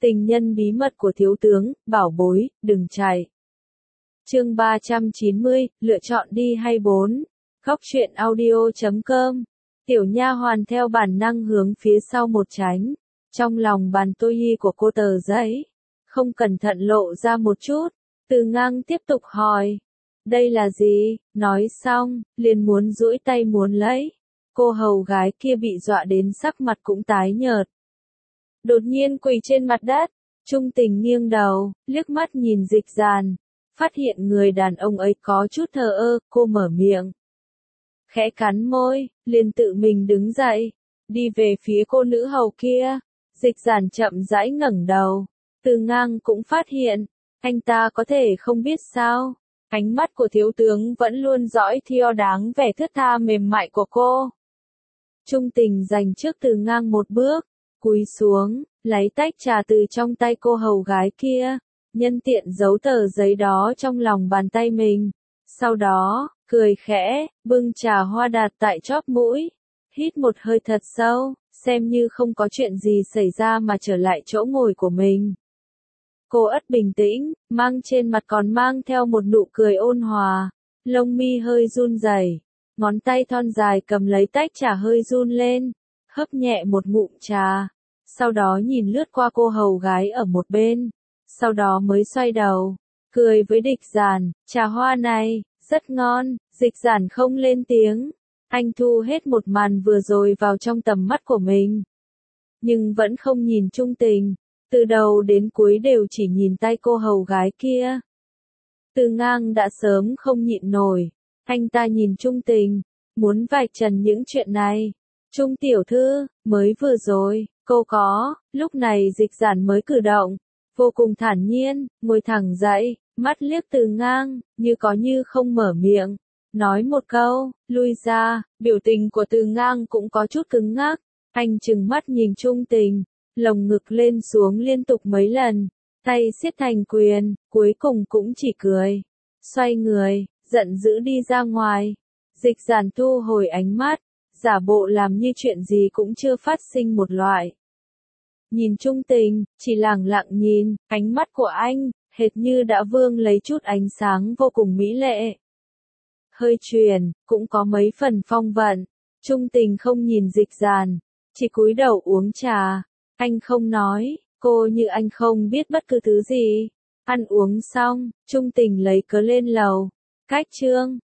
Tình nhân bí mật của thiếu tướng, bảo bối, đừng chạy. Chương 390, lựa chọn đi hay 4. Góc truyện audio.com. Tiểu nha hoàn theo bản năng hướng phía sau một tránh. Trong lòng bàn tôi hi của cô tờ giấy. Không cẩn thận lộ ra một chút. Từ Ngang tiếp tục hỏi. Đây là gì? Nói xong, liền muốn duỗi tay muốn lấy. Cô hầu gái kia bị dọa đến sắc mặt cũng tái nhợt. Đột nhiên quỳ trên mặt đất. Trung Tình nghiêng đầu, liếc mắt nhìn Dịch Dàn. Phát hiện người đàn ông ấy có chút thờ ơ, cô mở miệng. Khẽ cắn môi, liền tự mình đứng dậy. Đi về phía cô nữ hầu kia. Dịch Dàn chậm rãi ngẩng đầu. Từ Ngang cũng phát hiện. Anh ta có thể không biết sao. Ánh mắt của thiếu tướng vẫn luôn dõi theo đáng vẻ thướt tha mềm mại của cô. Trung Tình giành trước Từ Ngang một bước. Cúi xuống, lấy tách trà từ trong tay cô hầu gái kia. Nhân tiện giấu tờ giấy đó trong lòng bàn tay mình. Sau đó, cười khẽ, bưng trà hoa đạt tại chóp mũi. Hít một hơi thật sâu, xem như không có chuyện gì xảy ra mà trở lại chỗ ngồi của mình. Cô ất bình tĩnh, mang trên mặt còn mang theo một nụ cười ôn hòa. Lông mi hơi run rẩy, ngón tay thon dài cầm lấy tách trà hơi run lên. Hấp nhẹ một ngụm trà. Sau đó nhìn lướt qua cô hầu gái ở một bên. Sau đó mới xoay đầu, cười với Dịch Dàn, trà hoa này, rất ngon. Dịch Dàn không lên tiếng. Anh thu hết một màn vừa rồi vào trong tầm mắt của mình. Nhưng vẫn không nhìn Trung Tình. Từ đầu đến cuối đều chỉ nhìn tay cô hầu gái kia. Từ Ngang đã sớm không nhịn nổi. Anh ta nhìn Trung Tình, muốn vạch trần những chuyện này. Trung tiểu thư, mới vừa rồi, cô có, lúc này Dịch Dàn mới cử động. Vô cùng thản nhiên, ngồi thẳng dậy, mắt liếc Từ Ngang, như có như không mở miệng. Nói một câu, lui ra, biểu tình của Từ Ngang cũng có chút cứng ngắc. Anh trừng mắt nhìn Trung Tình, lồng ngực lên xuống liên tục mấy lần, tay siết thành quyền, cuối cùng cũng chỉ cười. Xoay người, giận dữ đi ra ngoài. Dịch Dàn thu hồi ánh mắt, giả bộ làm như chuyện gì cũng chưa phát sinh một loại. Nhìn Trung Tình, chỉ lẳng lặng nhìn, ánh mắt của anh, hệt như đã vương lấy chút ánh sáng vô cùng mỹ lệ. Hơi chuyển, cũng có mấy phần phong vận. Trung Tình không nhìn Dịch Dàn, chỉ cúi đầu uống trà. Anh không nói, cô như anh không biết bất cứ thứ gì. Ăn uống xong, Trung Tình lấy cớ lên lầu. Cách trương,